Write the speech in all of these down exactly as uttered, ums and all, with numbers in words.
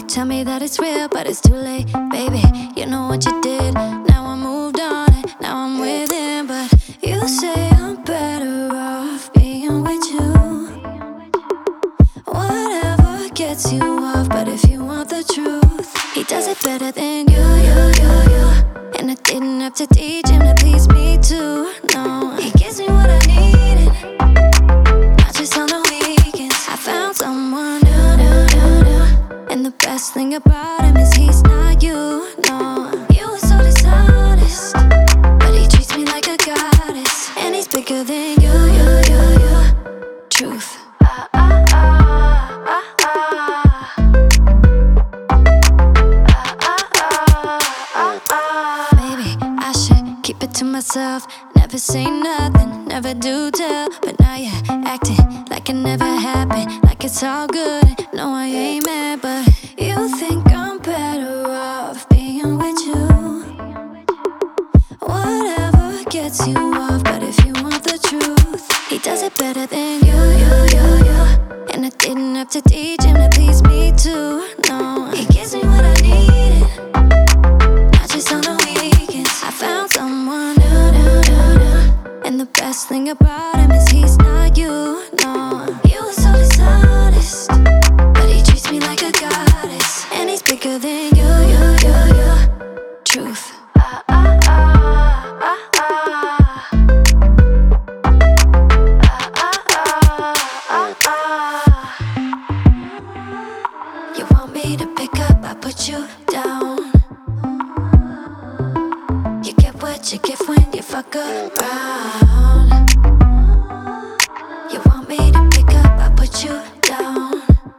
tell me that it's real, but it's too late, baby. You know what you did. Now I moved on and now I'm with him. But you say I'm better off being with you. Whatever gets you off, but if you want the truth, he does it better than you, you, you, you. And I didn't have to teach him to please me too. No, he gives me what I needed, not just on the weekends. I found someone new, new, new, new. And the best thing about him is he's not you, no. You were so dishonest, but he treats me like a goddess. And he's bigger than you, you, you, you. Truth. Ah, ah, ah, ah, ah. To myself, never say nothing, never do tell. But now you're acting like it never happened, like it's all good. No, I ain't mad, but you think I'm better off being with you. Whatever gets you off, but if you want the truth, he does it better than you, you, you, you. And I didn't have to teach him to please me too. No, he gives me what I needed, not just on the weekends. I found someone new, new, new, new. And the best thing about him is he's not you, no. You were so dishonest, but he treats me like a goddess. And he's bigger than you, you, you, you. Truth. Ah, ah, ah, ah, ah. Ah, ah, ah, ah. You want me to pick up, I put you down. What you give when you fuck around. You want me to pick up, I put you down.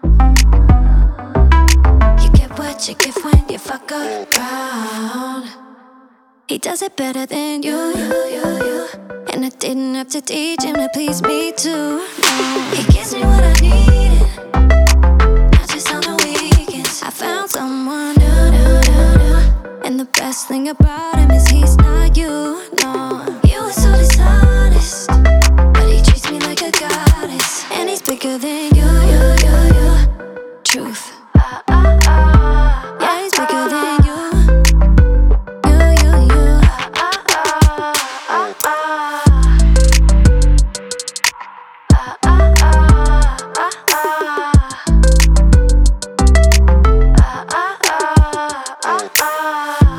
You get what you give when you fuck around. He does it better than you, you, you, you. And I didn't have to teach him to please me too, no. He gives me what I needed, not just on the weekends. I found someone new, new, new, new. And the best thing about him is he's not you, no. You were so dishonest, but he treats me like a goddess. And he's bigger than you, you, you, you. Truth. Ah, ah, ah. Yeah, he's bigger than you. You, you, you. Ah, ah, ah, ah, ah. Ah, ah, ah, ah, ah. Ah, ah, ah, ah, ah.